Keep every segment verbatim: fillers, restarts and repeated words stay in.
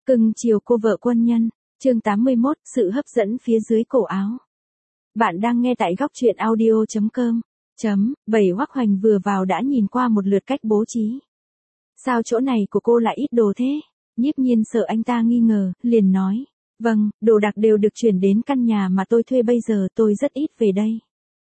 Cưng chiều cô vợ quân nhân, chương tám mươi mốt, sự hấp dẫn phía dưới cổ áo. Bạn đang nghe tại góc truyện audio chấm com. Chấm, bảy Hoắc Hoành vừa vào đã nhìn qua một lượt cách bố trí. Sao chỗ này của cô lại ít đồ thế? Nhiếp Nhiên sợ anh ta nghi ngờ, liền nói. Vâng, đồ đạc đều được chuyển đến căn nhà mà tôi thuê bây giờ, tôi rất ít về đây.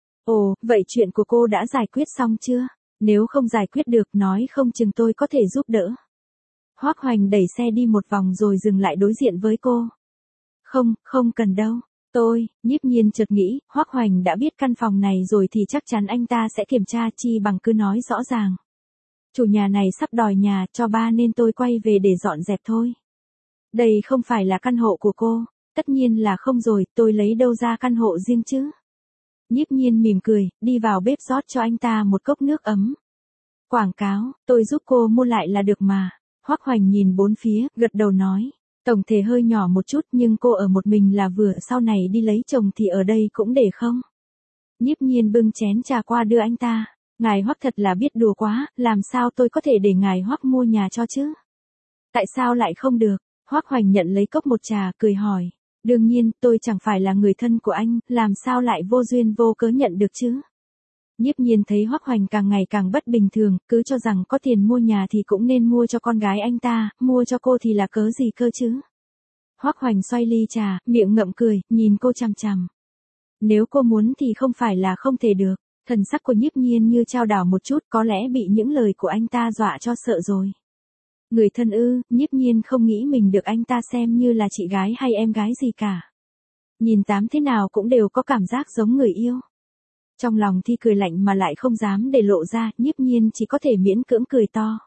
Ồ, vậy chuyện của cô đã giải quyết xong chưa? Nếu không giải quyết được nói không chừng tôi có thể giúp đỡ. Hoắc Hoành đẩy xe đi một vòng rồi dừng lại đối diện với cô. Không, không cần đâu. Tôi, Nhiếp Nhiên chợt nghĩ, Hoắc Hoành đã biết căn phòng này rồi thì chắc chắn anh ta sẽ kiểm tra, chi bằng cứ nói rõ ràng. Chủ nhà này sắp đòi nhà cho ba nên tôi quay về để dọn dẹp thôi. Đây không phải là căn hộ của cô. Tất nhiên là không rồi, tôi lấy đâu ra căn hộ riêng chứ. Nhiếp Nhiên mỉm cười, đi vào bếp rót cho anh ta một cốc nước ấm. Quảng cáo, tôi giúp cô mua lại là được mà. Hoắc Hoành nhìn bốn phía, gật đầu nói. Tổng thể hơi nhỏ một chút nhưng cô ở một mình là vừa, sau này đi lấy chồng thì ở đây cũng để không? Nhiếp Nhiên bưng chén trà qua đưa anh ta. Ngài Hoắc thật là biết đùa quá, làm sao tôi có thể để ngài Hoắc mua nhà cho chứ? Tại sao lại không được? Hoắc Hoành nhận lấy cốc một trà, cười hỏi. Đương nhiên, tôi chẳng phải là người thân của anh, làm sao lại vô duyên vô cớ nhận được chứ? Nhiếp Nhiên thấy Hoắc Hoành càng ngày càng bất bình thường, cứ cho rằng có tiền mua nhà thì cũng nên mua cho con gái anh ta, mua cho cô thì là cớ gì cơ chứ? Hoắc Hoành xoay ly trà, miệng ngậm cười, nhìn cô chằm chằm. Nếu cô muốn thì không phải là không thể được. Thần sắc của Nhiếp Nhiên như chao đảo một chút, có lẽ bị những lời của anh ta dọa cho sợ rồi. Người thân ư? Nhiếp Nhiên không nghĩ mình được anh ta xem như là chị gái hay em gái gì cả. Nhìn tám thế nào cũng đều có cảm giác giống người yêu. Trong lòng thì cười lạnh mà lại không dám để lộ ra, Nhiếp Nhiên chỉ có thể miễn cưỡng cười to.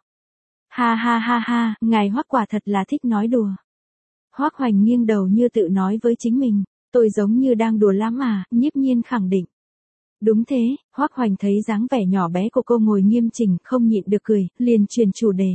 Ha ha ha ha, ngài Hoắc quả thật là thích nói đùa. Hoắc Hoành nghiêng đầu như tự nói với chính mình, tôi giống như đang đùa lắm mà, Nhiếp Nhiên khẳng định. Đúng thế, Hoắc Hoành thấy dáng vẻ nhỏ bé của cô ngồi nghiêm chỉnh, không nhịn được cười, liền chuyển chủ đề.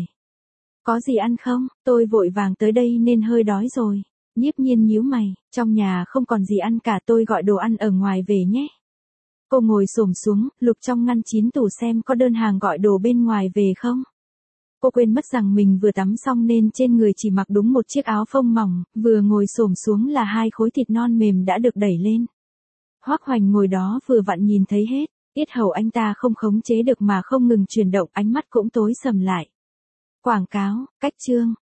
Có gì ăn không? Tôi vội vàng tới đây nên hơi đói rồi. Nhiếp Nhiên nhíu mày, trong nhà không còn gì ăn cả, tôi gọi đồ ăn ở ngoài về nhé. Cô ngồi xổm xuống, lục trong ngăn chín tủ xem có đơn hàng gọi đồ bên ngoài về không. Cô quên mất rằng mình vừa tắm xong nên trên người chỉ mặc đúng một chiếc áo phông mỏng, vừa ngồi xổm xuống là hai khối thịt non mềm đã được đẩy lên. Hoắc Hoành ngồi đó vừa vặn nhìn thấy hết, yết hầu anh ta không khống chế được mà không ngừng chuyển động, ánh mắt cũng tối sầm lại. Quảng cáo, cách chương,